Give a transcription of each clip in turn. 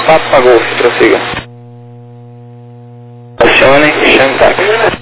Papa Golf, prossiga. Acione Shantak.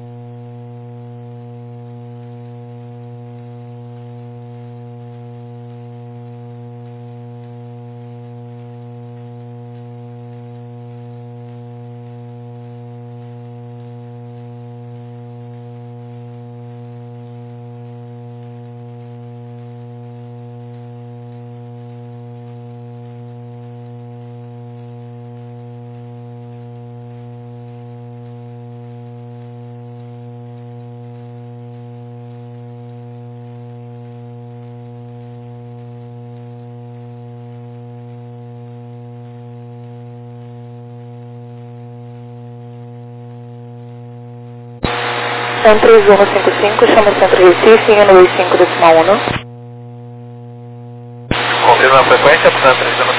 Centro 155, chama Centro Recife, indo 25,1. Confirma a frequência, portanto,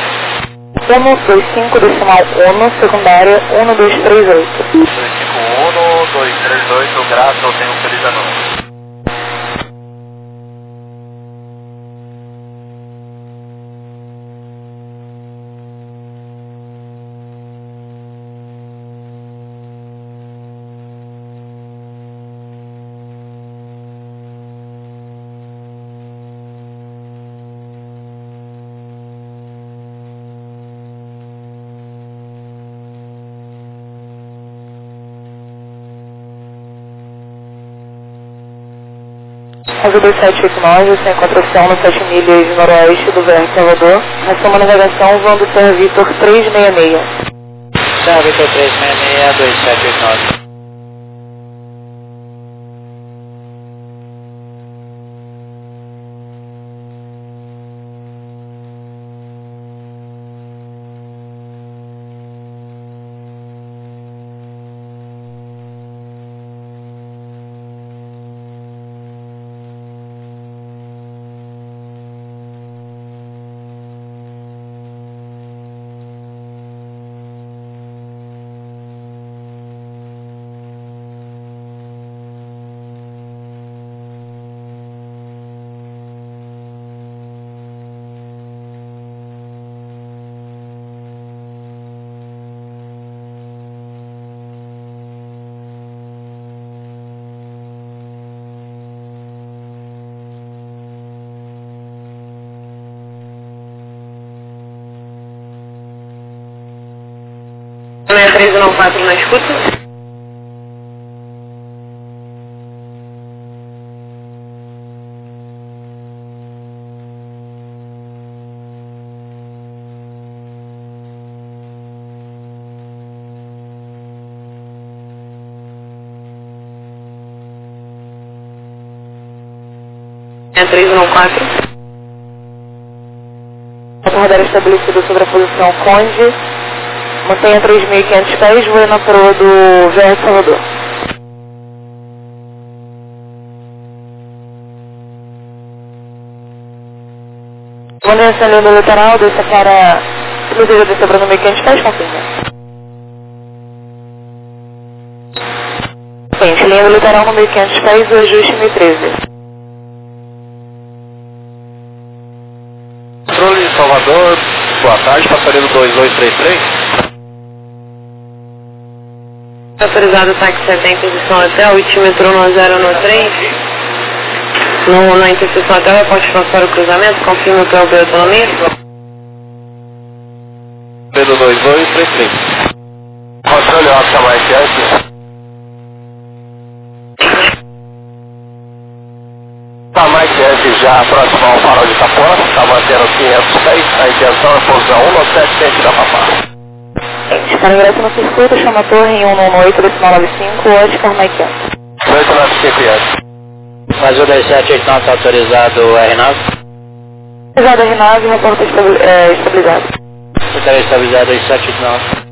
125,1, secundária 1238. 251, 238, graças ao Senhor, feliz ano. Asa 2789, você encontra opção no 7 milhas noroeste do VR Salvador. Assuma a navegação usando o Serra Vitor 366. Serra Vitor 366, 2789. É 394 na escuta. É 314. O radar estabelecido sobre a posição Conde. Mantenha 3.500 pés, voe na proa do VR Salvador. Manutenção linha do litoral, desça para... Deseja descer para 1.500 pés, confirma. Gente, linha do litoral no 1.500 pés, o ajuste 1013. Controle de Salvador, boa tarde, passageiro 2233. Autorizado táxi 70, interseção hotel, altimetro no 093. Na interseção hotel, pode passar o cruzamento, confirma que é o de autonomia. Pedro 2233. Controle Oscar Mike S. Tá Mike S já próximo ao farol de Itapuã, tá mantendo 500 pés, a intenção é pousar 197 da Papá. Para ingresso no circuito, chama a torre em 118, decimal 95, Oscar Mike S. 895 S. Mais o 2789 está autorizado R9? Autorizado R9, reporta estabilizado. Estará estabilizado 2789.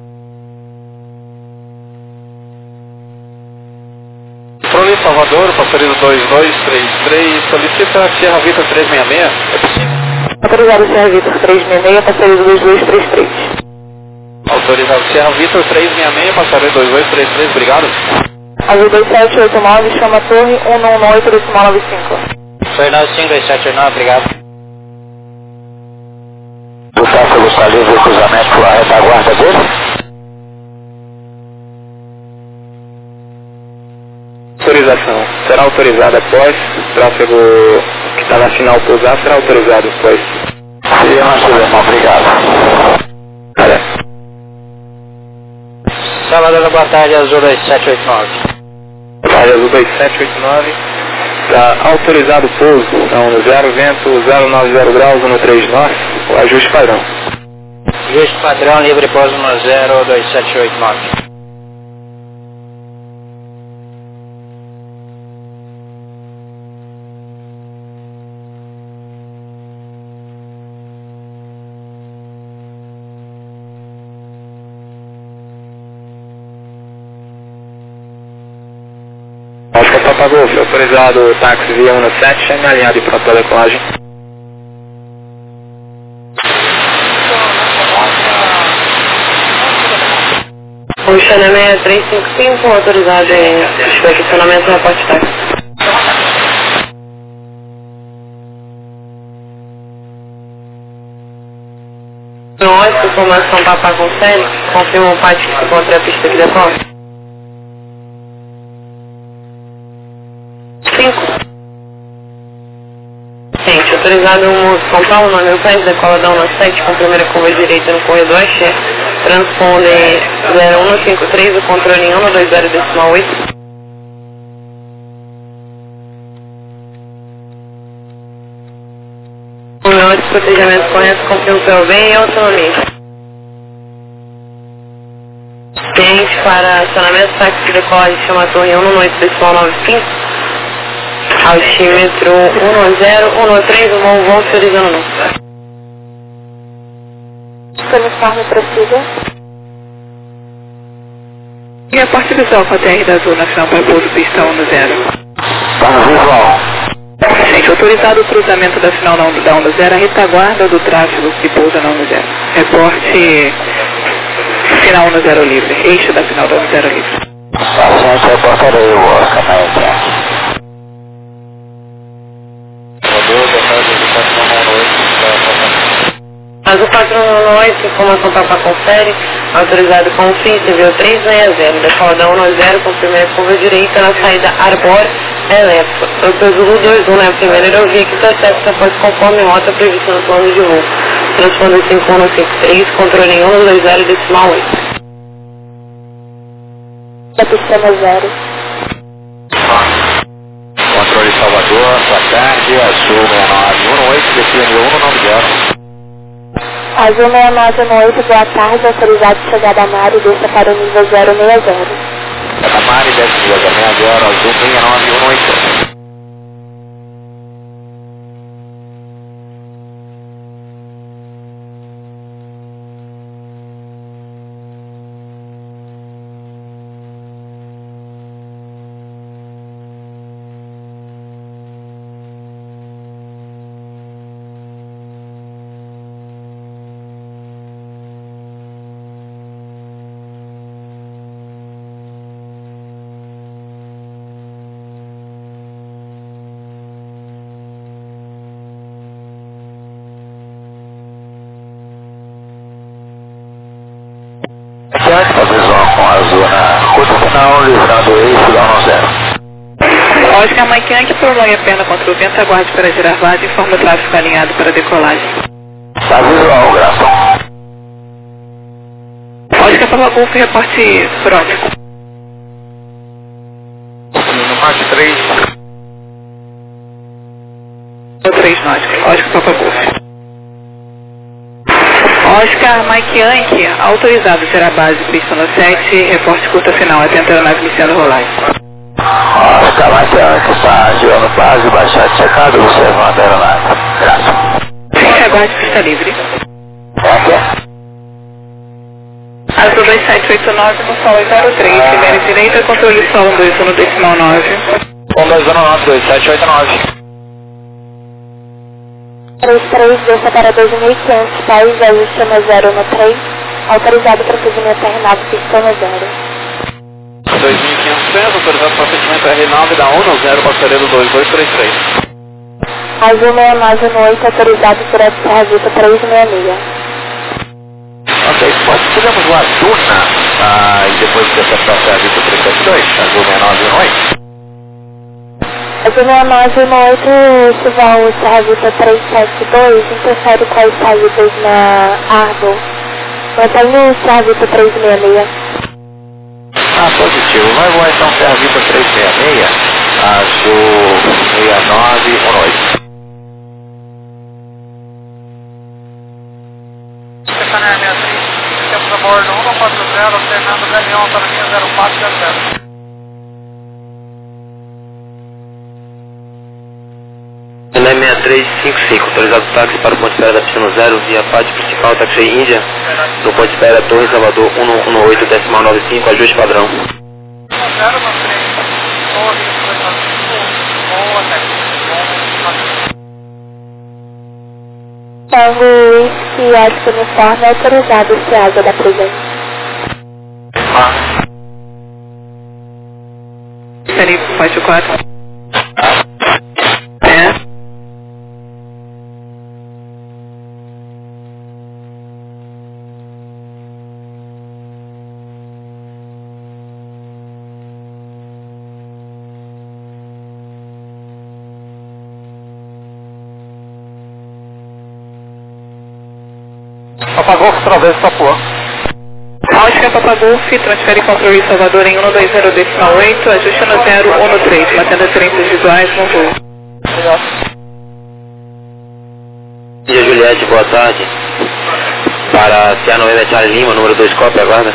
Controle Salvador, passageiro 2233, solicita Sierra Vitor 366. É possível? Autorizado Sierra Vitor 366, passageiro 2233. Autorizado Sierra Vitor 366, passageiro 2233, obrigado. Azul 2789, chama a torre 118, decimal 95. Foi 95, 2789, obrigado. está livre o cruzamento pela retaguarda dele. Autorização. Será autorizada após o tráfego que está na final pousar, será autorizado após. Sim, nós tivemos, obrigado. Salvador, boa tarde, Azul 2789. Boa tarde, Azul 2789. Está autorizado o pouso, então no 0, vento 090 graus, 13 norte, o ajuste padrão. Ajuste padrão, livre pouso no 02789. Oscar Papa Golf, autorizado o táxi via 17, chame alinhado e pronto para decolagem. O Xana 6355, autorizado em estacionamento na porta de táxi. Nós, informação Papa com série, confirma o pátio que se encontra a pista que decola. 5. Gente, autorizado o São Paulo, 9000 decola da 17 com primeira curva direita no corredor Axé, transponder 0153, o controle em 120,8. O meu desprotejamento correto, confirma o POV e autonomia. Gente, para acionamento táxi de decolagem, chama a torre 118,95. Altímetro 11013, o voo autorizando não. Uniforme precisa. E a porta visual com a TR da Azul Nacional para pouso pista 110. Está no visual. Gente, autorizado o cruzamento da final da 110, a retaguarda do tráfego que pousa na 110. Reporte final 10 livre, eixo da final da 10 livre. Paciente, reportarei o Oscar na entrada. Azul 418, informação Papa confere, autorizado com FII, CVO 360, decola da 110 com primeira curva direita na saída Arbor Elétrica. Doutor Zulu 21, na primeira aerovia que está certo após conforme rota prevista no plano de voo. Transponder 5153, controle em 120,8. Da pista 0. Controle Salvador, boa tarde, Azul 6918, define 190. Azul 6918, boa tarde, autorizado chegada a Mari, desça para o nível 060. A Mari desce nível 060, Azul 6918. A visão com azul na curta final, livrando o eixo da 10. Oscar Mike que prolongue a perna contra o vento, aguarde para girar base e informa o tráfego alinhado para decolagem. Está visual, Gração. Oscar Papa Golf, reporte pronto. No Mach 3. 3 náutica, Oscar Papa Golf. Oscar Mike Yankee, autorizado será a base pista 7, reporte curta final, atento a nave iniciando rolagem. Oscar Mike Yankee está girando base, baixado checado, observando a aeronave. Graças. Aguarde pista livre. Azul 2789 no solo 03, primeira direita, controle solo 21,9. 1209, 2789. 33, desça para 2.500 pés, ajuste no 0 no 3, autorizado procedimento R9, pista 0. 2.500 pés, autorizado procedimento R9 da 1 0, passareiro 2233. Azul 69 no 8, autorizado por Serra Vita 366. Ok, podemos voar Duna e depois interceptar o serviço 372, azul 6918. Azul 6918, se vão o serviço 372, interfere com as saídas na Arbor. Mantenha o serviço 366. Positivo. Vai voar então serviço 366, azul 6918. Temos a bordo 140, Fernando Galeão, para linha 0400. Chennai 6355, autorizado táxi para o ponto de espera da piscina 0, via pátio principal, táxi Índia, no ponto de espera Torre Salvador 118.95, ajuste padrão. 0 no 3, Torre 295, boa técnica. Tango Whisky Oscar Uniforme autorizado esse água da presença. Felipe, pode 4. Apagou o travesso Papua. Oscar Papagolf, transfere controle Salvador em 120.8, ajuste no 013, mantendo referências visuais no voo. Dia Juliette, boa tarde. Para CA Novembro Charlie Lima, número 2, cópia, aguarda.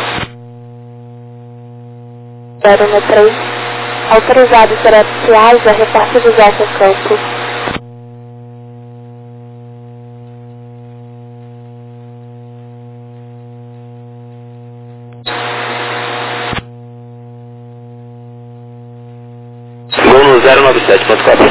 013, autorizado será Piazza, repórter de José Campos. Voo no 097, ponto cópia.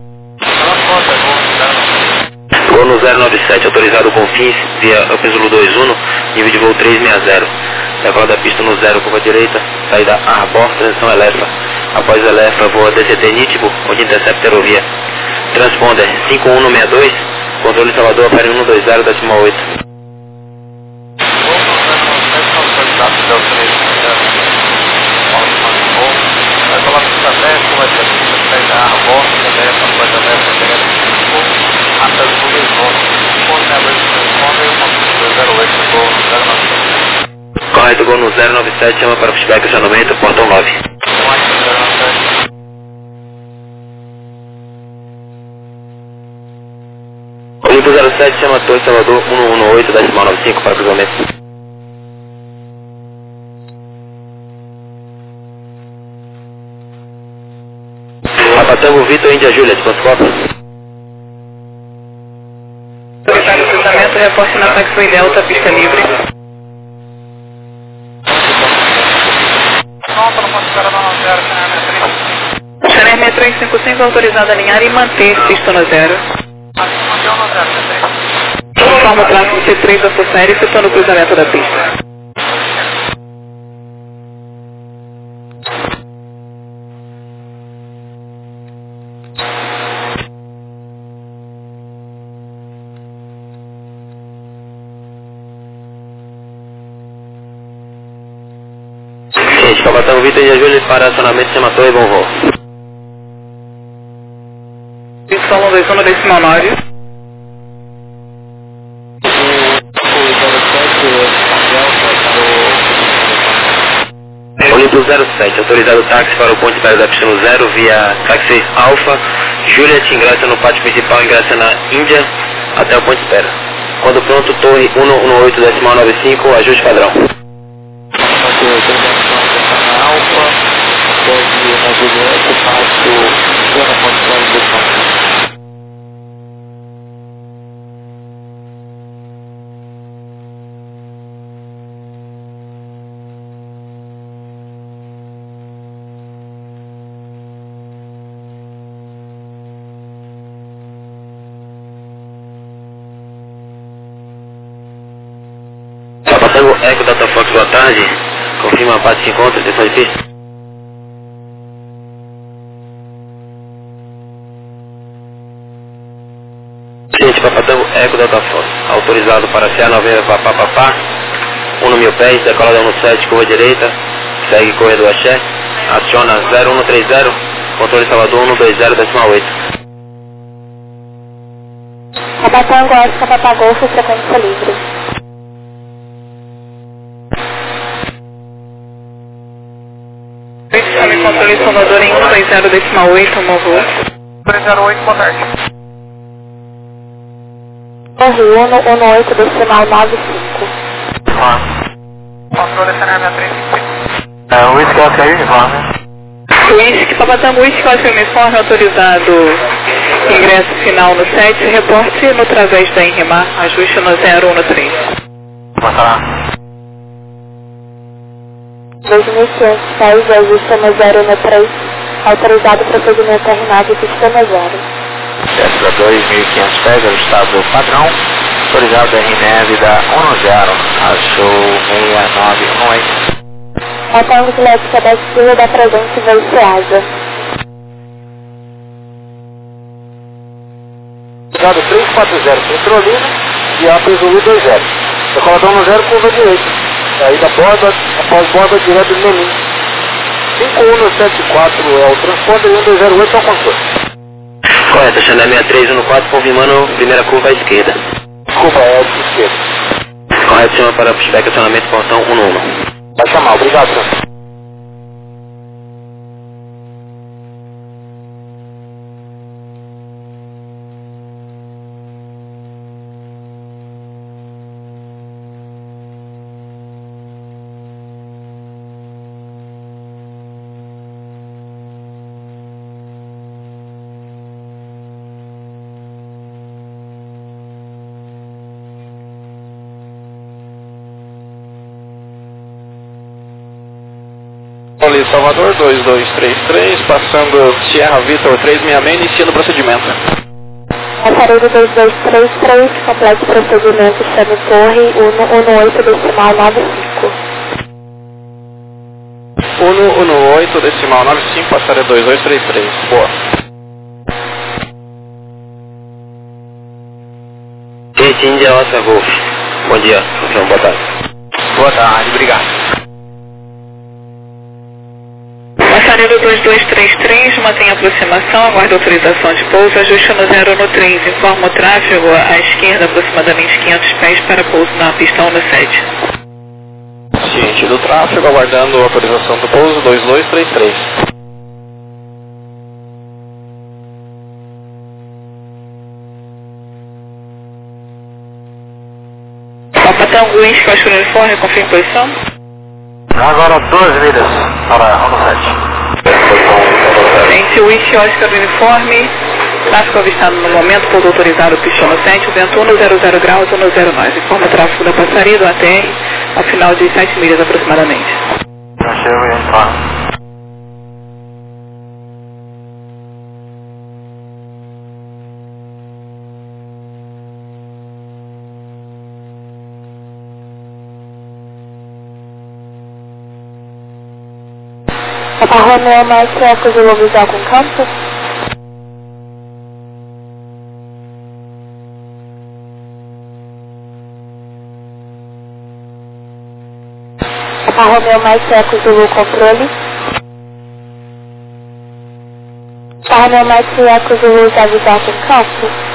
Voo no 097, autorizado com fins via Zulu 21, nível de voo 360. Levando a pista no 0, curva direita, saída Arbor, transição Elefa. Após Elefa, voa DCT Nítibo, onde intercepta aerovia. Transponder 5162, controle Salvador, aparelho 120.8. Correto, gol no 097, chama para feedback acionamento, portão 9. Olimpo 07, chama Torre Salvador 118.95 para cruzamento. Rapatango Vitor Índia Juliet, ponto cópia. Autorizado o cruzamento, reporte na Taxway Delta, pista livre. Channel 6355, autorizado a alinhar e manter pista no 0. Informa o tráfego C3 da sua série, efetuando o cruzamento da pista. Rapatango Vitor Índia Juliet para acionamento, chama Torre, bom voo. Solo 21.9. Olimpo 07, autorizado o táxi para o ponto de espera da pista no 0 via táxi Alfa, Juliet ingressa no pátio principal, ingressa na Índia até o ponto de espera. Quando pronto, Torre 118.95, ajuste padrão. Rapatango Eco Data Fox, boa tarde. Confirma a parte que encontra, atenção de pista. Gente, Papatango Eco Data Fox, autorizado para CA Novembro Papapá, 1.000 pés, decolada 17, curva direita, segue corredor Axé, aciona 0130, controle Salvador 120, decimal 8. Tabatango Oscar Papa Golf, frequência livre. Chame controle Salvador em 120, decimal 8, movo. 308, boa tarde. Rio 118, decimal 95. Controle SNR 6358. Whisky Oscar Uniforme. Whisky, Papatango Whisky Oscar Uniforme, autorizado ingresso final no 7, reporte no través da Enrimar, ajuste no 013. Passará. 2.500 pés, ajuste no 013, autorizado procedimento R9, pista no 0. Desce a 2.500 pés, ajustado padrão, autorizado RNEV da 110, achou 6918. Tabatango de Lética da Silva da Presente voo Ceasa. Autorizado 340, Petrolina e a Zulu 20. Decoladão no 0, curva direita. Saída borda, após borda direto do Menin. 5174 é o transponder e 1208 é o controle. Correto, Xandé 6314, confirmando primeira curva à esquerda. Desculpa, é a esquerda. Correto, chama para pushback, acionamento portão 111. Vai chamar, obrigado, senhor. Controle Salvador 2233, passando Sierra Victor 366, iniciando o procedimento. Aparelho 2233, complete procedimento, chame torre 118, decimal 95. 118, decimal 95, passaria 2233. Boa. Gente, Índia Oscar Golf. Bom dia, boa tarde. Boa tarde, obrigado. Passaredo 2233, mantém aproximação, aguarda autorização de pouso, ajuste no 013, informa o tráfego à esquerda, aproximadamente 500 pés para pouso na pista 17. Ciente do tráfego, aguardando a autorização do pouso 2233. Papatango Whisky Oscar Uniforme, confirme posição. Agora 2 milhas para Rono 7. Ciente Whisky Oscar Uniforme, tráfego avistado no momento, pouso autorizado, pista no 7, vento 100 graus, 109. Informa o tráfego da passaria do ATR ao final de 7 milhas aproximadamente. Achei o uniforme. Papa Romeo mais Eco Zulu visual com campo. Papa Romeo mais Eco Zulu controle. Papa Romeo mais Eco Zulu visual com campo.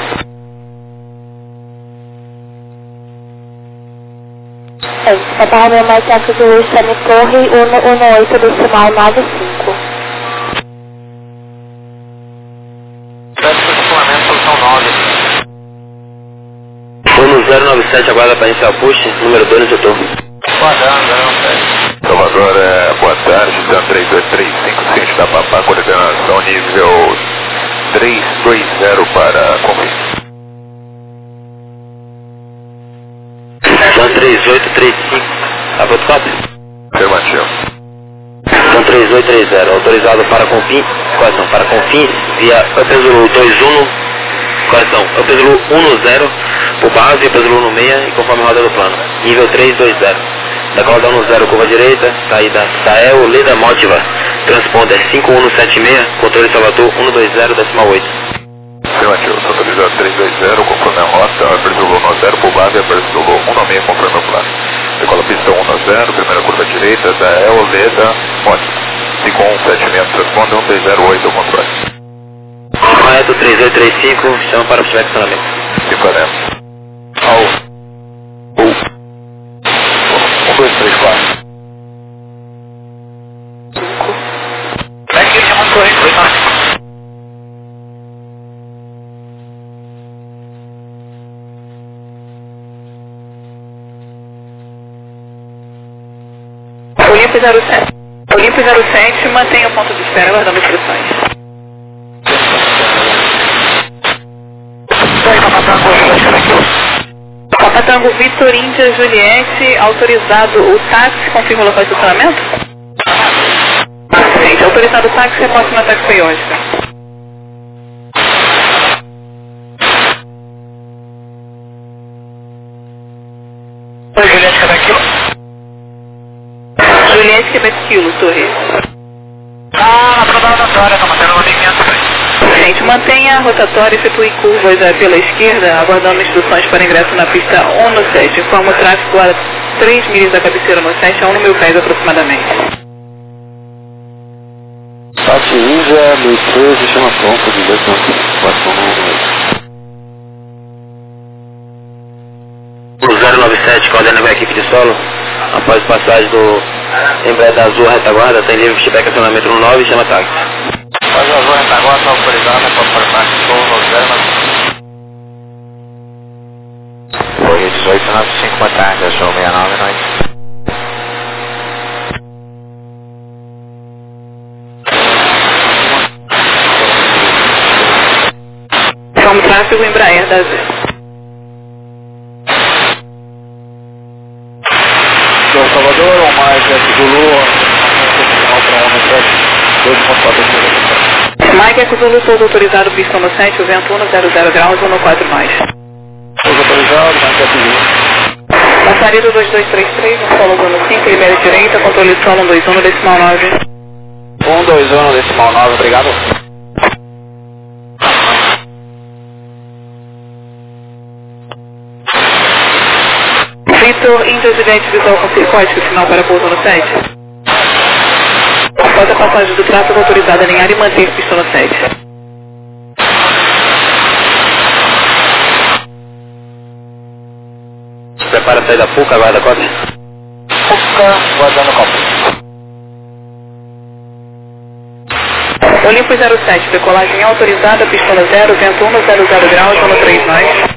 Papa Romeo mais Eco Zulu chame torre 118, decimal 95. Posição 9. Foi no 097, aguarda para iniciar o push, número 2 no setor. Salvador, boa tarde, Dan 3235, ciente da Papá, coordenação nível 320 para confirmar. Dan 3835, a fotocópia? Afirmativo. Dan 3830, autorizado para Confins, correção, para Confins, via Upezulu 21, correção, Upezulu 10, por base, Upezulu 16 e conforme roda do plano, nível 320. Decolada 10, curva direita, saída Sael Leda Motiva, transponder 5176, controle Salvador 120, decimal 8. Afirmativo, autorizado 320, conforme a rota, Upezulu 10, por base, Upezulu 16, conforme o plano. Decola pista 1-0, primeira curva direita da Eoleda, Monte. 5176, responde 1308 ao controle. Correto, 3835, chama para o estacionamento. 540. Ao. 1, 2, 3, 4. Aqui, chamando corrente, foi fácil. Olimpo 07, mantenha o ponto de espera, aguardando instruções. Papa Tango Vitor Índia Juliette, autorizado o táxi, confirma o local de estacionamento? Gente, autorizado o táxi, reposta no ataque periódica. Oi, Juliette, cada quilo? Juliette Quebec Kilo, Torre. Na prova rotatória, tá mantendo o movimento, velho. Gente, mantenha a rotatória e efetue curvas pela esquerda, aguardando instruções para ingresso na pista 1 no 7. Informa o tráfego a 3 milhas da cabeceira no 7, a 1 no 1000 pés aproximadamente. Tati Índia, 1013, chama pronto, 097, coordenando a equipe de solo. Após passagem do Embraer Azul retaguarda, tem livre feedback acionamento no 9 e chama táxi. Após Azul retaguarda, está autorizada para formar solo no 0. Foi 1895, boa tarde, achou 69, noite. Informa o tráfego Embraer da Azul. Salvador, ou mais Zulu, Mike Zulu, pouso autorizado, pista no 7, o vento 100 graus, 1 mais. Pouso autorizado, Mike Zulu. Passaria 2233, no solo 5, libera direita, controle solo 121, decimal 9. 121, decimal 9, obrigado. Vitor Índia Juliette visual com código final para pouso no 7. Após a passagem do tráfego autorizada em área e manter pista no 7. Prepara a saída da PUCA, guarda a cota. PUCA, guardando a cota. Olimpo 07, decolagem autorizada, pista no 0, vento 100 graus, 1 mais.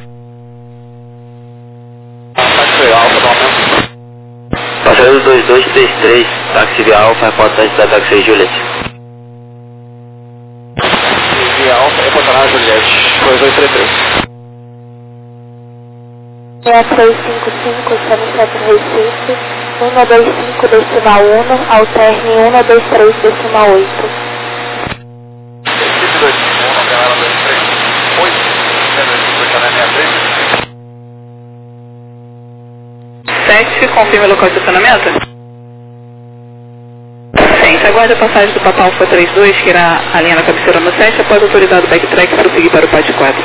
Passageiro 2233, táxi via Alfa, reportagem da táxi Juliette. Via Alfa, reportagem Juliette, 2233. 6355, Sunset Recife, 125 decimal 1, alterne 123 decimal 8. Recife 251, canela 238, 7, confirma o local de estacionamento? Gente, aguarde a passagem do Papa Alfa 32, que irá a linha na cabeceira no 7, após autorizado o backtrack para seguir para o PAD 4.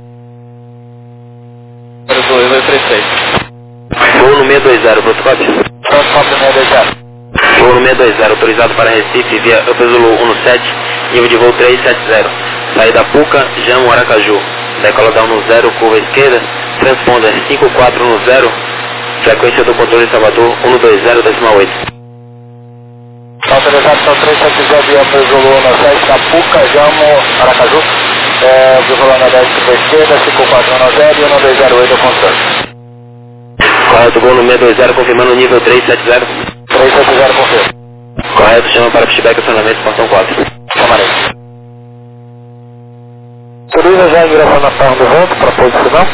2236. Voo no 620, protocópio. Protocópio 620. Voo no 620, autorizado para Recife via Upper Zulu 17, nível de voo 370. Saída PUCA, Jamo Aracaju. Decola da 10, curva esquerda, transponder 5410, frequência do controle Salvador 120 decimal 8. Autorização 370 via Upper Zulu 17, da PUCA, Jamo Aracaju. Zulu 10, curva esquerda, 5410 e 1208 ao controle. Correto, voo no 620, confirmando o nível 370. 370 confirma. Correto, chama para feedback acionamento, portão 4. Chamarei. Autoriza já a direção da farra do vento para posicionar.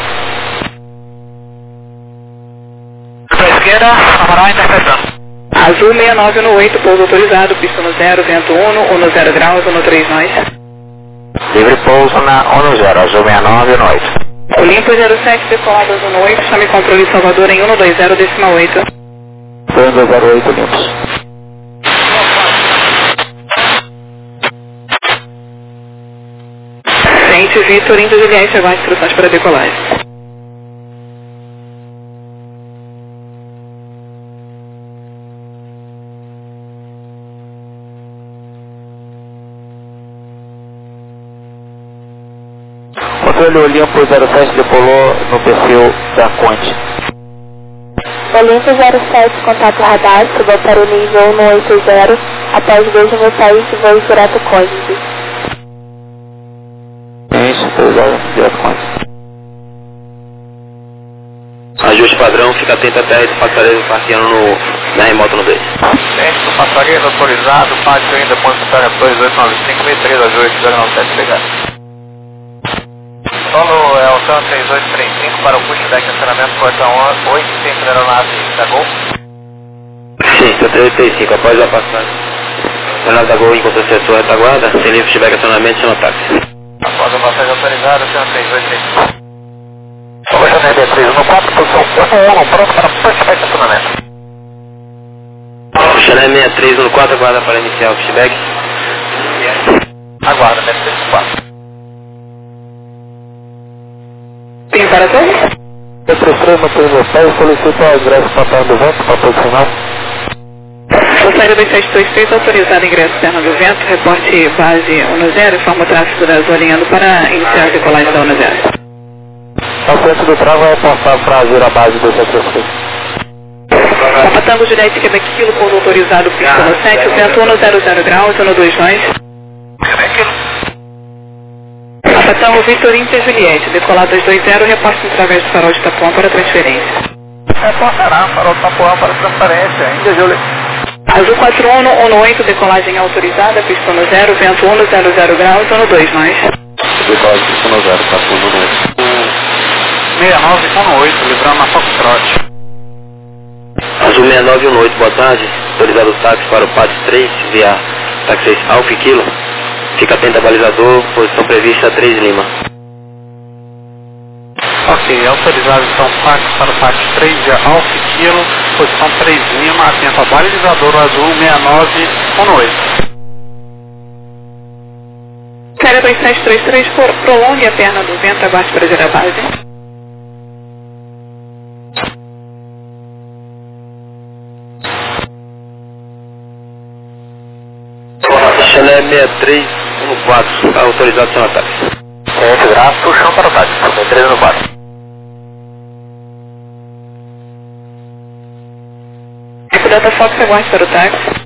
Para a esquerda, Amaral interpretando. Azul 69 no 8, pouso autorizado, pista no 0, vento 1 0 graus, 13 nós. Livre pouso na 10, Azul 69 no 8. Olimpo 07, decolado Azul no 8, chame controle Salvador em 120 decimal 8. 1208 limpos. Gente, Vitor Índia Juliette, aguarde instruções para decolagem. Folha Olimpo 07 decolou no perfil da Conte. Olimpo 07, contato radar, suba para o nível 180, após 2 iniciais de voo direto Conte. Direto Conte. Ajuste padrão, fica atento até a passareiro parqueando na remota no 2. Centro do passageiro autorizado, pátio ainda, ponto superior 2895, 63 a 8097, obrigado. Solo é o TAN 3835 para o pushback acionamento portão 8, centro da aeronave da Gol. Sim, 3835, após a passagem. Aeronave da Gol encontra setor retaguarda, sem livre pushback acionamento, chama táxi. Após a passagem autorizada, TAN 3835. Conversando RD3 no 4, posição 1, pronto para pushback acionamento. Chanel 63 no 4, aguarda para iniciar o pushback. Aguarda, 334. Sim, para todos? D33 no PMP, solicita o ingresso para a perna do vento para posicionar. Passageiro 2723, autorizado ingresso perna do vento, reporte base 10, informa o tráfego da Azul alinhando para iniciar a decolagem da 10. A frente do trava é passar para agir a base do 733. Papatango Juliette Quebec Kilo, pouso autorizado, pista no 7, vento 100 graus, 129. Papatango Victor Inter Juliette, decolado 220, reporte através do farol de Tapuã para transferência. Reportará farol de Tapuã para transferência, ainda Juliette. Azul 4118, decolagem autorizada, pista no 0, vento 100 graus, 129. Decolagem pista no 0, Tapuã no 2. 6918, livrando na Foxtrot. Azul 6918, boa tarde. Autorizado o táxi para o pátio 3, via táxi Alfa Kilo. Fica atento a balizador, posição prevista 3 Lima. Ok, autorizado então táxi para o pátio 3, via Alfa Kilo, posição 3 Lima, atento a balizador azul 6918. Série 2733, prolongue a perna do vento, abaixo para gerar base. Chanel 6314, autorizado sem ataque. Centro gráfico, chão para o táxi, 3 no 4. Eco Delta Fox, aguarde para o táxi.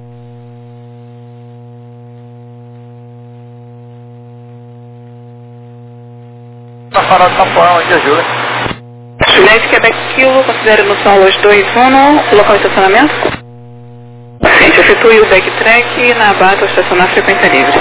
Na farol de Tapuã, ainda Juliette. Juliette Quebec Kilo, considere no solo 221, local de estacionamento. Gente, efetue o backtrack na base ao estacionar frequência livre.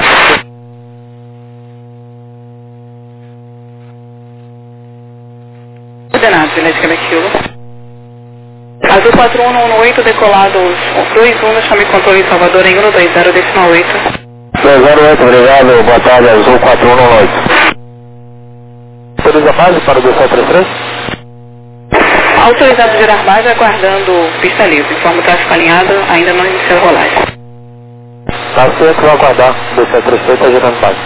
Coordenado, Juliette Quebec Kilo. Azul 4118, decolado 21, chame controle em Salvador em 120, decimal 8. 208, obrigado, boa tarde, Azul 4118. Autoriza a base para o 2733? Autorizado a gerar base, aguardando pista livre. Informa o tráfego alinhado, ainda não iniciou a rolagem. Tá certo, vou aguardar, 2733 está gerando base.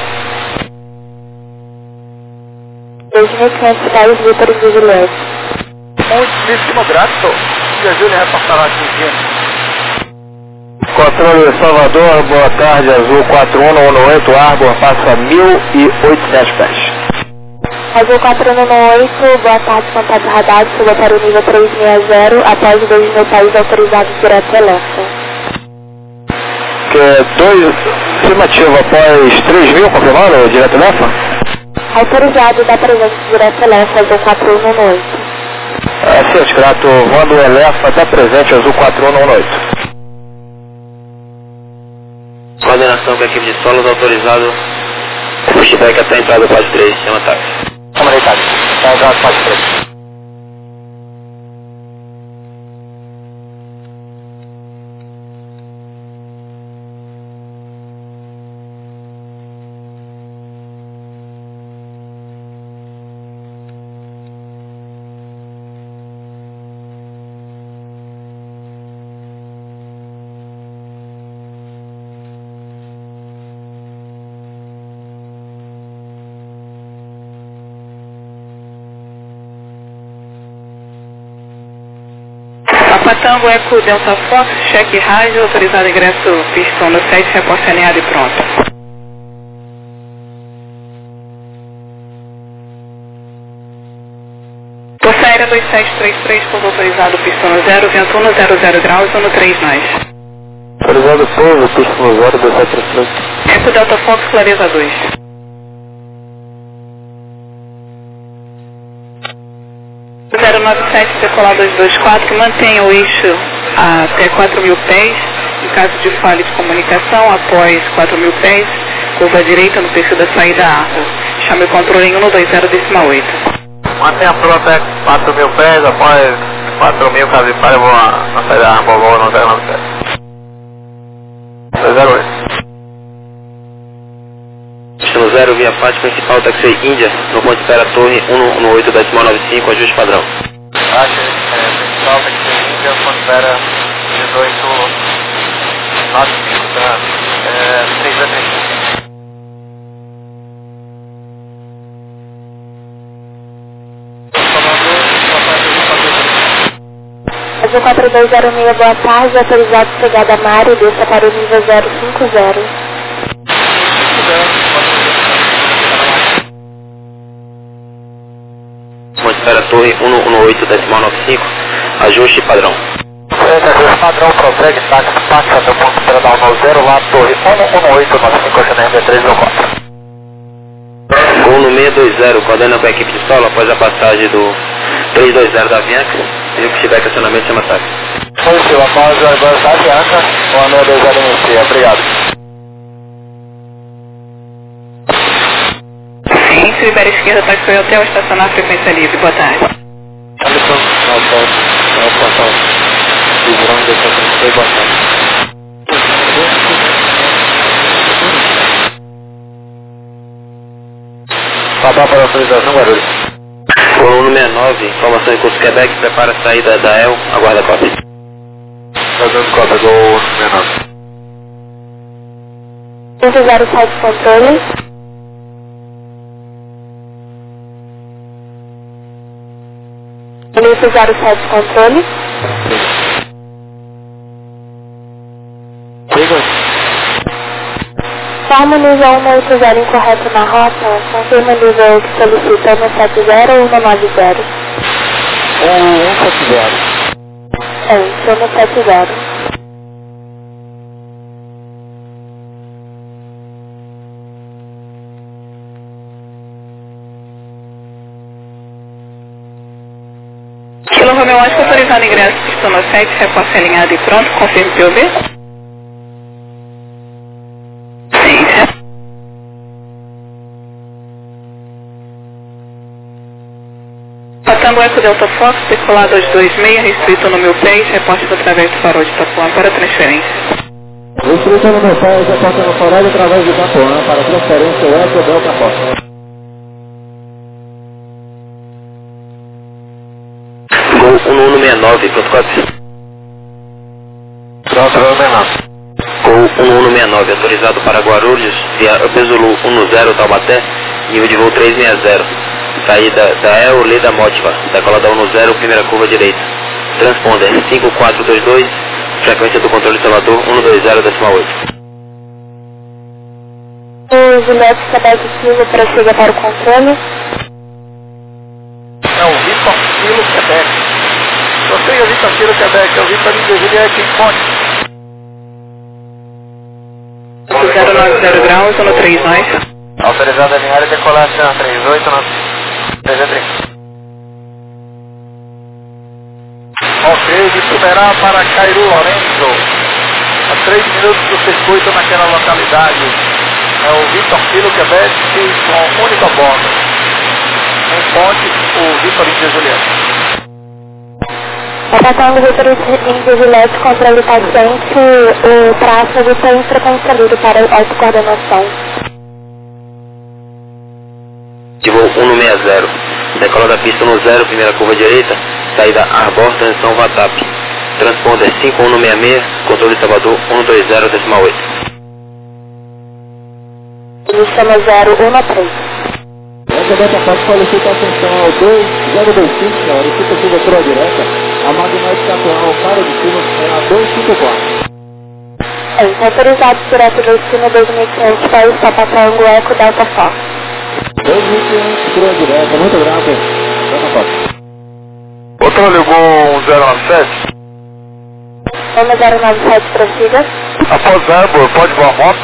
2.500 reais, Vitor de Juliette. Muitíssimo grato. E a Júlia reportará aqui. Controle Salvador, boa tarde, Azul 4118, Arbor, passa 1.087 pés. Azul 4118, boa tarde, contato radar, suba para o nível 360, após 2 iniciais autorizados direto Elétrica. Estimativa após 3.000, confirmado, direto Elétrica? Autorizado da presença direto Elétrica, Azul 4118. Ciente grato, voando Elétrica, está presente, Azul 4118. Coordenação com a equipe de solos, autorizado. Pushback até a entrada do pátio 3, chama táxi. Comunicado, está a entrada do pátio 3. Papatango Eco Delta Fox, cheque rádio, autorizado ingresso pistão no 7, reporte alinhado e pronto. área 2733, pouso autorizado, pista no 0, vento 100 graus, 13 nós. Autorizado pouso, pista no 0, 2733. Eco Delta Fox, clareza 2. 097, decolar 224, mantenha o eixo até 4.000 pés. Em caso de falha de comunicação, após 4.000 pés, curva à direita no perfil da saída Arbo. Chame o controle em 120,8. Mantenha a prova até 4.000 pés, após 4.000, caso de falha, eu vou na saída Arbo, vou no 097. 208. Destino 0, via Fátima, principal, taxi Índia, no ponto de espera Torre 118,95, ajuste padrão. Principal, taxi Índia, ponto de espera 18. 95, tá? 335. Azul 4206, boa tarde, autorizado chegada Mário, desça para o nível 050. Ponto de espera Torre 118,95, ajuste padrão. Ajuste padrão, prossegue, táxi do ponto de espera da 190, lá Torre 11895, oceano 304. Gol no 620, coordenando com a equipe de solo após a passagem do 320 da Avianca, e o que tiver questionamento chama táxi. Positivo, após a da Avianca, o 620 inicia, obrigado. Sim, se libera esquerda, táxi hotel, estacionar frequência livre. Boa tarde. Papá para autorização, Guarulhos. Colo 169, informação em curso Quebec, prepara a saída da EL, aguarda a cópia. Tá dando cópia, gol 69. 107 controle. Início 07 controle. Forma nível 180 incorreto na rota, confirma nível que solicita 170 ou 190? 170. É, 170. Kilo Romeo, acho que autorizado ingresso, pista no 7, reposta alinhado e pronto, confirme POB. Tango Eco Delta Fox, decolar 226, restrito no 1000 pés, repórter através do farol de Itapuã para transferência. Restrito no 1000 pés, repórter no farol através de Itapuã para transferência Eco Delta Fox. Gol 1169, protocolo. Pronto, 169. Gol 1169, autorizado para Guarulhos, via Upezulu 10 Taubaté, nível de voo 360. Saída da EL Leda Motiva, decolada 10, primeira curva direita. Transponder 5422, frequência do controle Salvador 120,8. O Juliette Quebec Silva prossiga para o controle. É o Vitor Kilo Quebec. Você é o Vitor Kilo Quebec, é o Vitor Índia Juliette em Fonte. 090 graus, 13 nós. Autorizado a alinhar e decolar 38 na 330. Ok, de Tuberá para Cairu Lourenço. A 3 minutos do circuito naquela localidade. É o Vitor Kilo Quebec com única borda. Em Fonte, o Vitor Índia Juliette. Atacando o Vitor Índia Juliette, controle paciente, o tráfego tem frequência livre para autocoordenação. De voo 160, decola da pista 10, primeira curva direita, saída Arbor, transição Vatap. Transponder 5166, controle Salvador 120,8. Chama 013. Essa data faz solicita atenção ao 2025, senhora, e fica cobertura direta, a magnética atual para o destino é a 254. Autorizado direto do destino 2500 para o Papatango Eco Delta Fox. 2.500, crua direta, muito grato. Delta Fox. Controle Gol 1097. 1097, prossiga. Após Arbor, pode voar moto?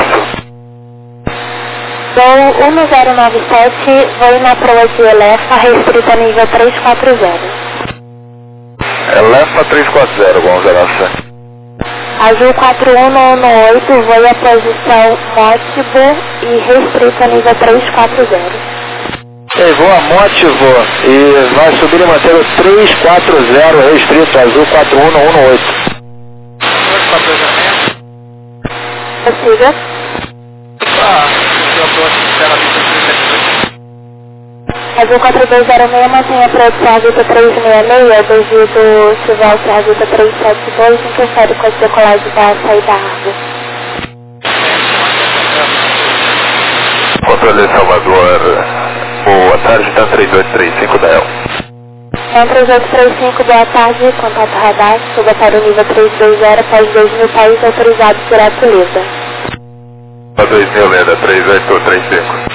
Gol 1097, voo na proa de Elefa, restrita nível 340. Elefa 340, Gol 1097. Azul 4118, voe a posição Motivo e restrita nível 340. Voa Motivo e vai subir e manter o 340 restrito, Azul 4118. Prossiga. Azul 4206, mantenha produção Revita 366, devido se volte Revita 372, interfere com a decolagem da saída Argo. Controle Salvador, boa tarde, tá 3835 da EL. 3835, boa tarde, contato radar, suba para o nível 320, após 2.000 países autorizados direto Leda. 2000 Leda, 3835.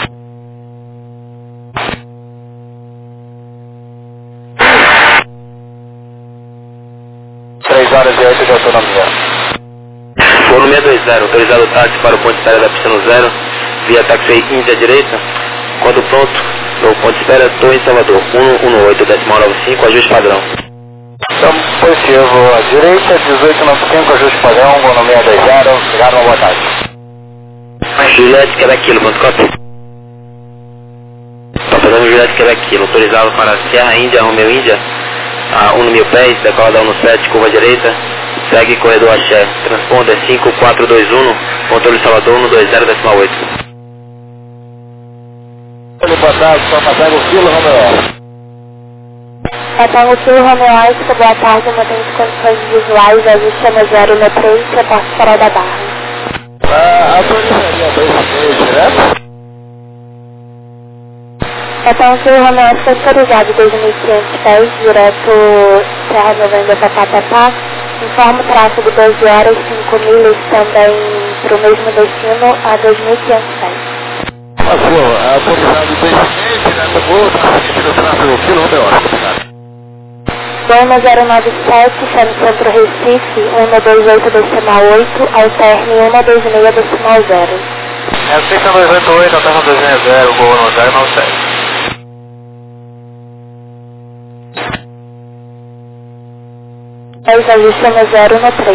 3 horas e 8 de autonomia. Voo no 620, autorizado táxi para o ponto de espera da pista no 0, via táxi Índia direita. Quando pronto, no ponto de espera, Torre Salvador, 118.95, ajuste padrão. Então, positivo, à direita, 1895, ajuste padrão, voo no 620, obrigado, uma boa tarde. Juliette, Quebec Kilo, ponto copy. Fazendo Juliette, Quebec Kilo, autorizado para Serra Índia, Romeo Índia, a 1.000 pés, decola da 17, curva direita, segue corredor Axé, transponder 5421, controle Salvador 120.8. Boa tarde, só Patango Kilo, Romeo. Patango Kilo, Romeo Ática, boa tarde, mantém as condições visuais, ajuste a 063, reporte Farol da Barra. Atualizaria 2,5 direto? Patango Kilo, Romeo Ática, autorizado 2.500 pés, direto Serra Novembro Papapá. Informa o tráfego 12 horas, 5 milhas também para o mesmo destino a 2.500 pés. Autorizado 2,5, direto Gol, transmitido tráfego Kilo, Romeo Ática. Gol 097, chame Centro Recife, 128.8, alterne 126.0. É 6288, alterne 260, Gol 1097. Ajuste no 0 no 3.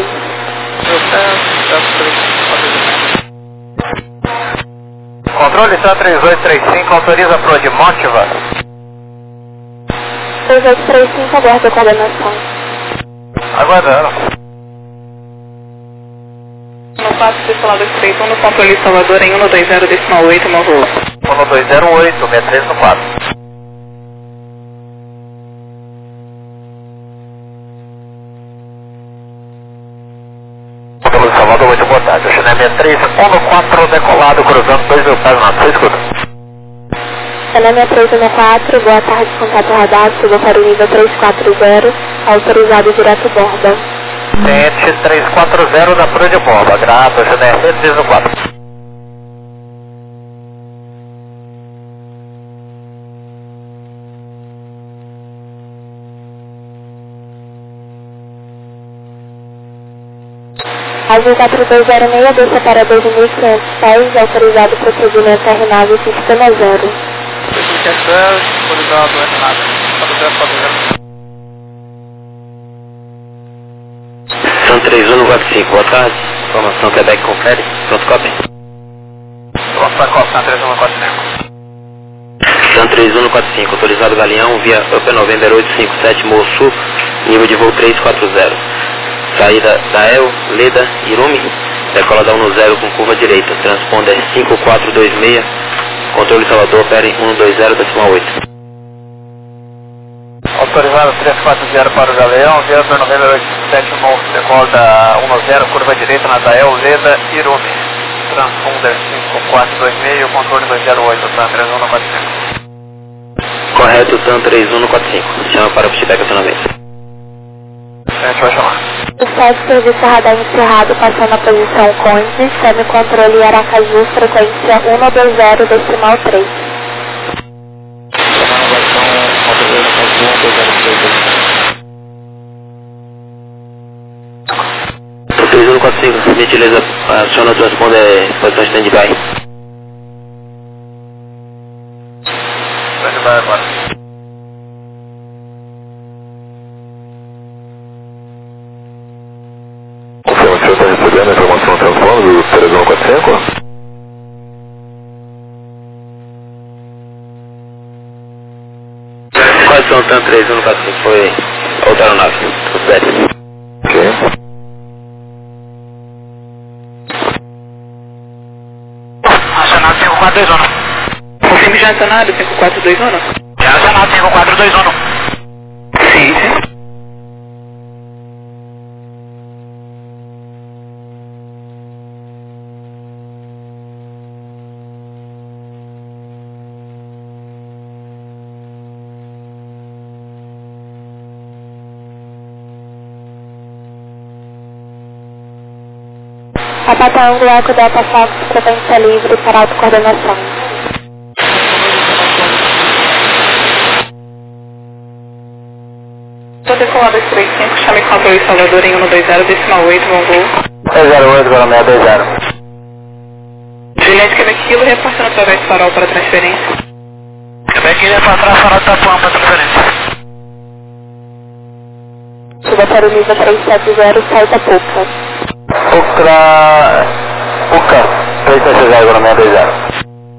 Controle está 3835, autoriza a proa de Motiva. 3835, aguarda a coordenação. Aguardando. No 4, circular 231, no controle Salvador em 120.8, Morro. 1208, 63 no 4. Controle Salvador, 8, boa tarde. China 63, 1 decolado, cruzando 2.000 pés na você escuta. China 314, boa tarde, contato radar, suba para o nível 340, autorizado direto borda. Tente 340 da proa de borda, grato, China 3 no 4. Azul 4206, desça para 2.500 pés, autorizado procedimento R9, sistema 0. Autorizado R9, 4040. São 3145, boa tarde. Informação Quebec confere, pronto copy. Pronto para Costa, 3145. São 3145, autorizado Galeão via Upper November 857, Morro Sul, nível de voo 340. Saída da EL, Leda, Irumi, decola da 10 com curva direita, transponder 5426, controle Salvador, opere 120.8. Autorizado 340 para o Galeão, via Upper November 857, Morro, decola da 10, curva direita na Dael, Leda, Irumi. Transponder 5426, controle 208, TAN 3145. Correto, TAN 3145, chama para o feedback acionamento. A gente vai chamar. O 7, serviço radar encerrado, passando a posição Conde, chame controle Aracaju, frequência 120.3. consigo. Gentileza, aciona o transponder posição stand-by. Stand-by agora. Confirma que o senhor está recebendo a informação no telefone do 3145? Quais são o TAN 3145? Foi outra aeronave. Tudo certo. Ok. Acionado 5421. Confirme já acionado 5421? Já acionado 5421. Sim, sim. Papa Tango, Eco Delta Fox, frequência livre para autocoordenação. Proteção 235, chame controle Salvador em 120, decimal 8, bom voo. 308, 0620. Juliette Quebec Kilo, reportando através do farol para transferência. Quebec Ilha para trás, farol de Itapuã para transferência. Suba para o nível 370, saída Puca. Puca, 370, 0620.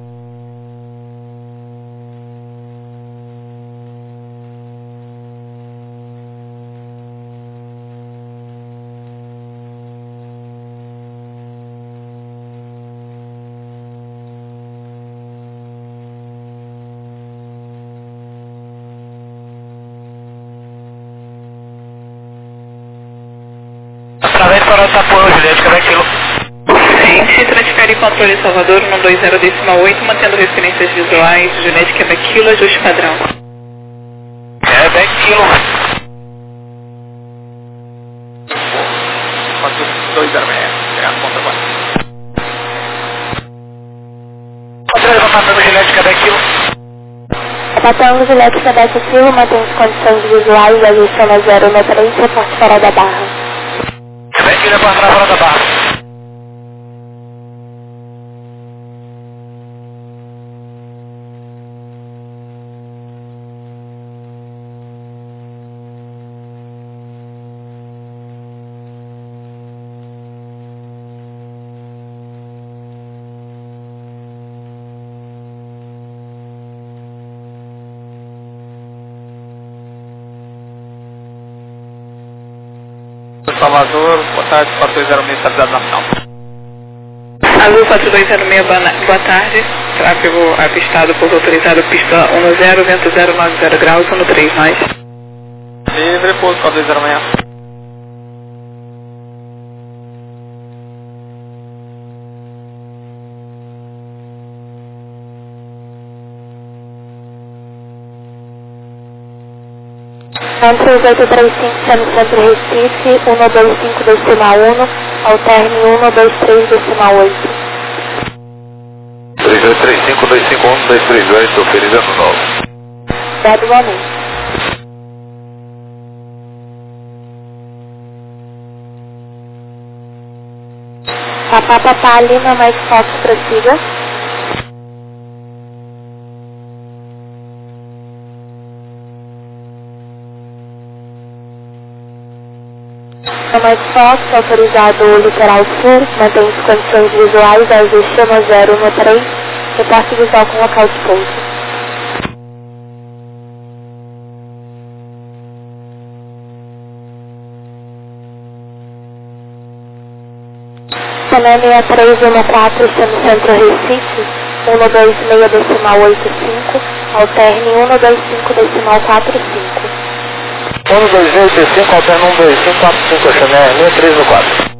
Através do farol de Itapuã, Juliette Quebec Kilo. Sim, se transfere controle Salvador 120, decimal 8, mantendo referências visuais, Juliette Quebec Kilo, ajuste padrão. Quebec Kilo. 4206, pegar a ponta agora. Controle levantamento Juliette Quebec Kilo. Papa Tango, Juliette Quebec Kilo, mantém as condições visuais, ajuste na 013, reporte fora da barra. Quebec Ilha para trás, fora da barra. Salvador, boa tarde, 4206, estabilização. Azul 4206, boa tarde. Tráfego avistado por autorizado pista 10, vento 090 graus, 13 nós. Livre, pouso 4206. Entre os 835, chame Centro Recife, 125 decimal 1, alterne 123 decimal 8. 3235, 251, 238, oferida no 9. Gradualmente. Papá, Lima, mais Fox, prossiga. Mais Fox, autorizado litoral sul, mantém as condições visuais, ajuste no 013, reporte visual com local de pouso. Canal 6314, chame Centro Recife, 126 decimal 85, alterne 125 decimal 45. 128, 5, alterno 125, 45, Chanel, linha 3 no 4.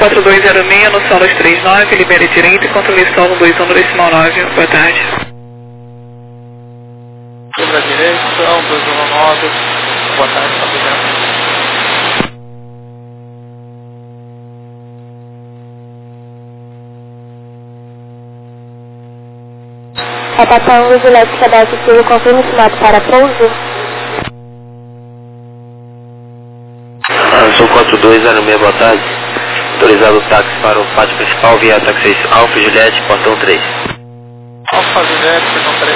4206 no solo 39, libere direita e controle solo 21,9. Boa tarde. Sobre a direção, 219. Boa tarde, Fabiano. Capitão Juliette Quebec Kilo, confirma o sinal para pouso. Sou 4206, boa tarde. Autorizado o táxi para o pátio principal via táxi Alfa Juliette, portão 3. Alfa Juliette, portão 3,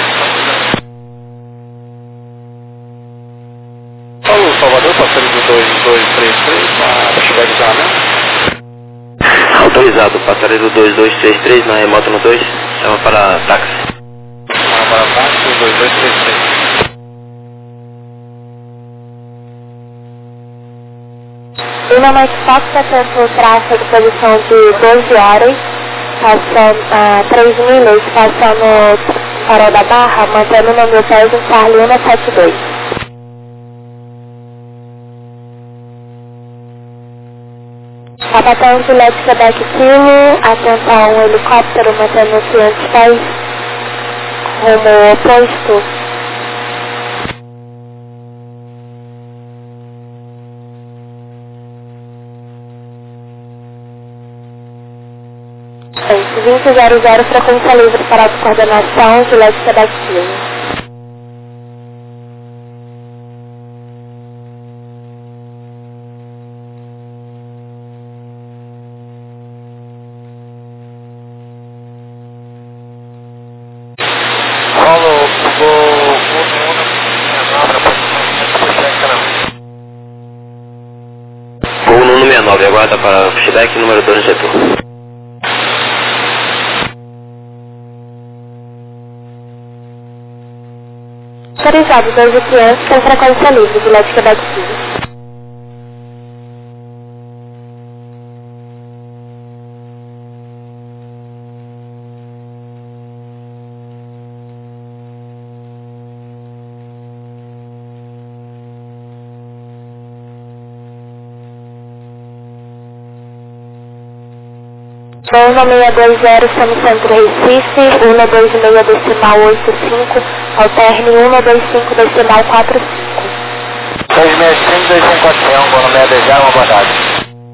Alô, Salvador, parceiro do 2233, para Chebec já, né? Autorizado, passageiro 2233 na remota no 2, chama para táxi. Para táxi 2233. Lima Mike Fox atenta o tráfego posição de 12 horas, passando a 3 milhas, passando Farol da Barra, mantendo o nome pés em Charlie 172. Capitão Juliette Quebec Kilo, atenta a um helicóptero mantendo 500 pés, rumo oposto. Gente, 2000, frequência livre para a coordenação, Juliette Quebec Kilo. Voo no 69, aguarda para Feedback, número 2 no setor. Autorizado 12 com frequência livre, Juliette Quebec Kilo. Voo 1620, Centro Recife, 126 decimal 85, alterne 125 decimal 45. 665, 2541, voo no 620, uma boa tarde.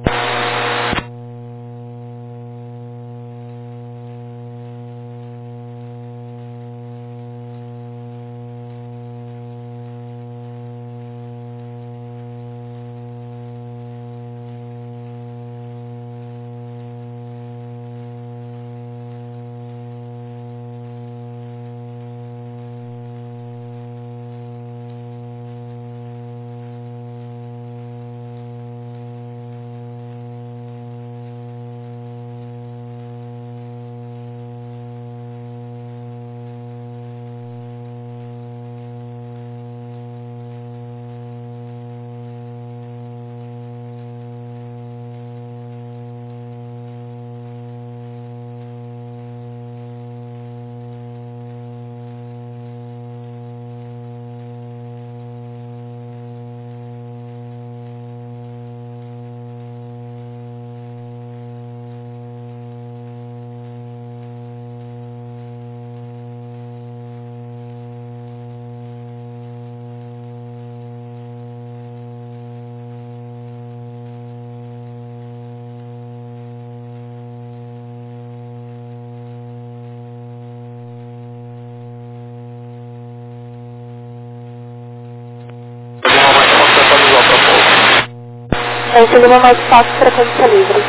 Gente, Lima mais Fox, frequência livre.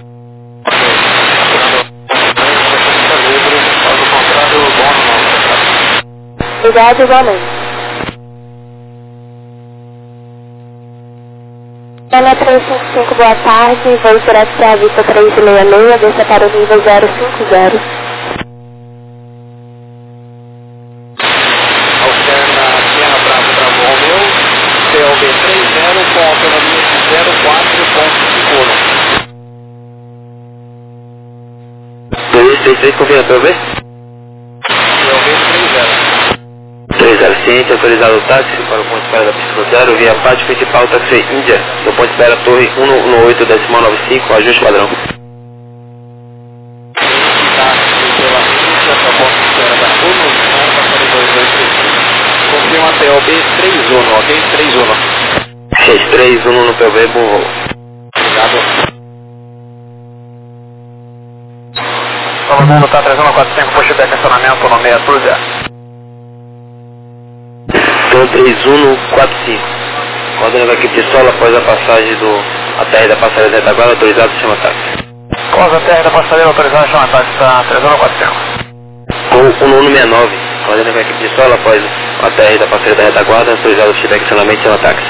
Obrigado, igualmente. Ana 355, boa tarde. Voo direto para a Vista 366, desça para o nível 050. Alterna Sierra Bravo Bravo Romeu, CLB 30 com autonomia de 04.5. 233, confirma PLB? CLB 30. 30, Ciente, autorizado o táxi para o ponto de espera da pista do 0, via pátio principal, táxi Índia, do ponto de espera Torre 118.95, ajuste padrão. Confirma POB 31, ok? 31. 631 no POB, bom voo. Obrigado. Todo mundo está 3145, pushback acionamento no meia dúzia. Tom 3145. Coordenando a equipe de solo após a passagem do ATR da passareira da retaguarda, autorizado, chama táxi. Após a TR da passareira autorizada, chama táxi, está 3145. Com 1169, coordenando a equipe de solo após o ATR da passareira da retaguarda, autorizado, feedback, acionamento, chama táxi.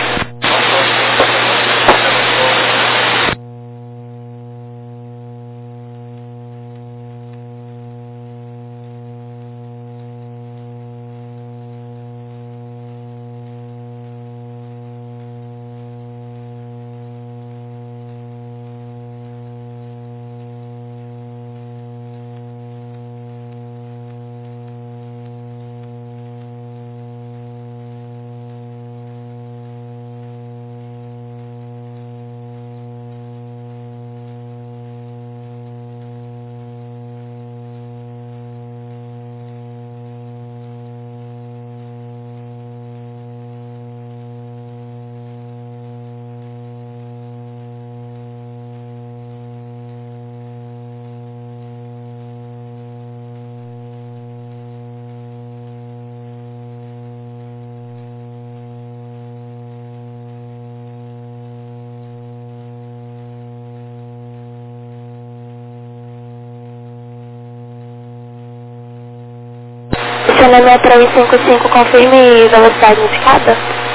Estacionamento 355, confirme velocidade indicada.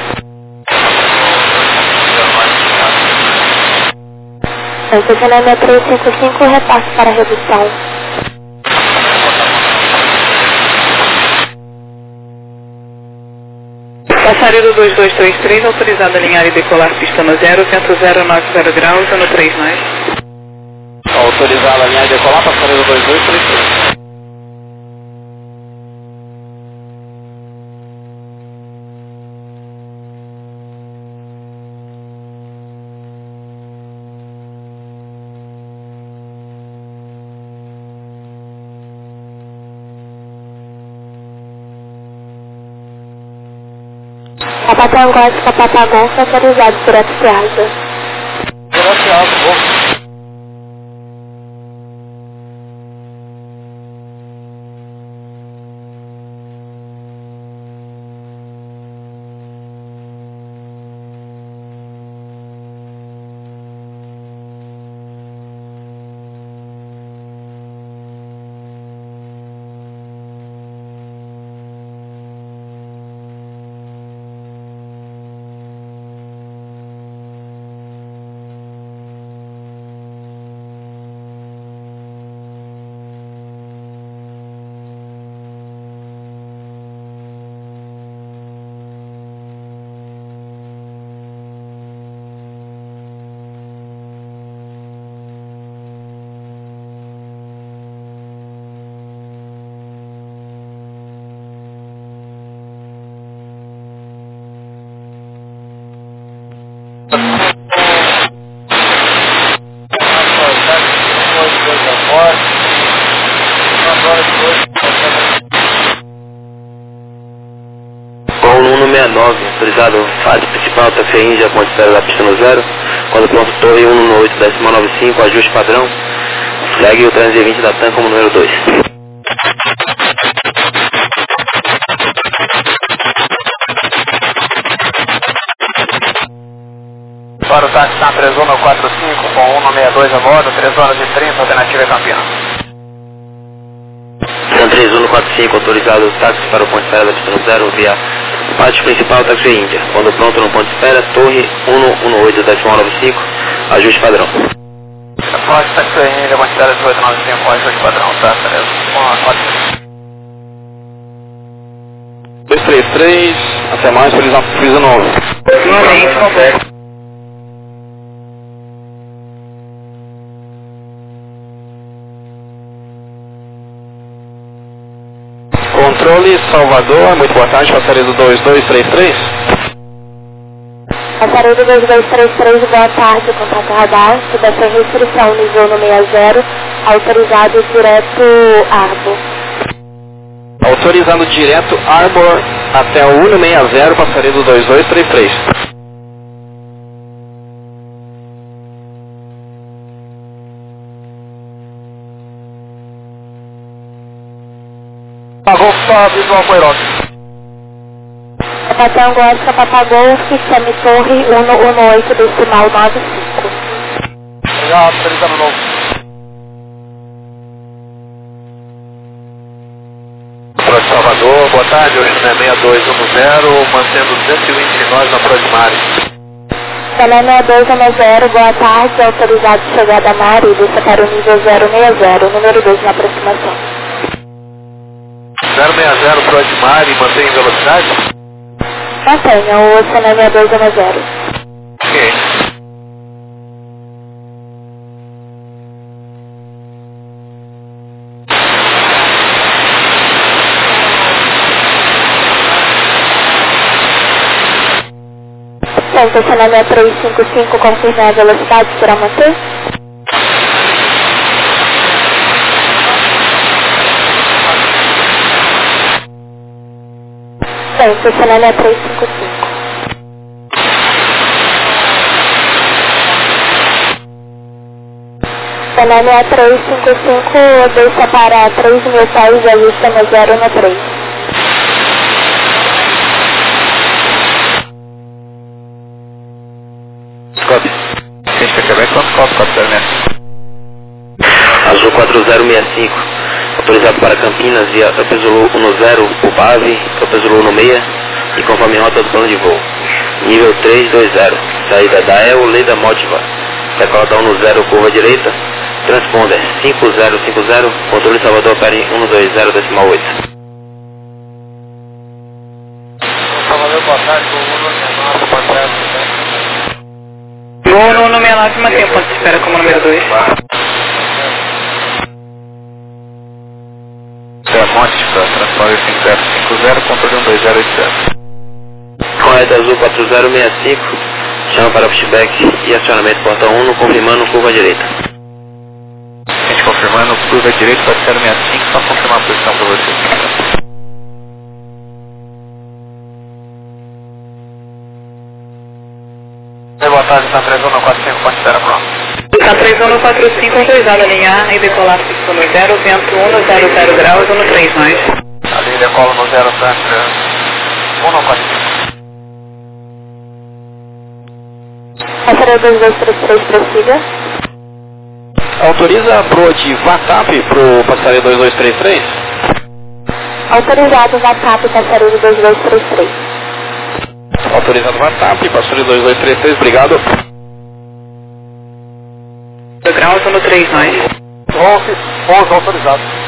Estacionamento 355, repasse para redução. Passaredo 2233, autorizado a alinhar e decolar pista no 0, vento 090 graus, no 39. Autorizado a alinhar e decolar, passaredo 2233. Capitão Gótica, Patagonça, autorizado por aterragem. Com 169, autorizado fase principal, táxi Índia, ponto de espera da pista no 0, quando pronto Torre 118.95, ajuste padrão, segue o trânsito 20 da TAM como número 2. Para o táxi está 3145 com 162 a bordo, 3 horas e 30, alternativa é Campinas. TAM 3145, autorizado táxi para o ponto de espera da pista no 0, via pátio principal, táxi Índia. Quando pronto no ponto de espera, Torre 118.95, ajuste padrão. Pode táxi Índia, ponto de espera 1895, ajuste padrão, tá? Beleza. 233, até mais, frisa 9. Novamente, completo. Com Controle Salvador, muito boa tarde, passaredo 2233. Passaredo 2233, boa tarde, contato radar, sob restrição nível no 60, autorizado direto Arbor. Autorizado direto Arbor até o 160, passaredo 2233. Pagou só visual com aeróbico. Capitão Oscar Papagol, sistema Torre 118, decimal 95. Obrigado, autorizado novo. Para Salvador, boa tarde, hoje não é 6210, mantendo 229 na Prosimari. Salé 6210, boa tarde, autorizado chegada a Marido, para o nível 060, número 2 na aproximação. 060 Prosimari, mantém velocidade? Mantenha o Salé 6210. Ok. Centro, Salé 355, confirmar a velocidade para manter? Centro, Salé 355. Salé 355, deixa para 3.000 pés e ajusta no 0 no 3. Scott. Ciência Quebec, Scott, Azul 4065, autorizado para Campinas via Zulu 10, UPAV, Zulu 16 e conforme rota do plano de voo. Nível 320, saída da EL Leda Motiva, decola da 10, curva direita, transponder 5050, controle Salvador Peri 120, decimal 8. Salvador, boa tarde, o 169, boa tarde. Voo no 169, mantém o ponto de espera como número 2. Monte para transponder 5050, controle 12080. Correta Azul 4065, chama para pushback e acionamento porta 1, confirmando curva direita. A gente confirmando curva direita para 065, só confirmar a posição para você. Boa tarde, está 3145, pode esperar pronto. Está 3145, autorizado a alinhar e decolar fixo no 0, vento 100 graus, 139. Ali decola no 0, Tantra 145. Passaredo 2233, prossiga. Autoriza a Pro de VATAP para o passaredo 2233? Autorizado VATAP, passaredo 2233. Autorizado VATAP, passaredo 2233, obrigado. 0 graus, 139. 11 autorizado.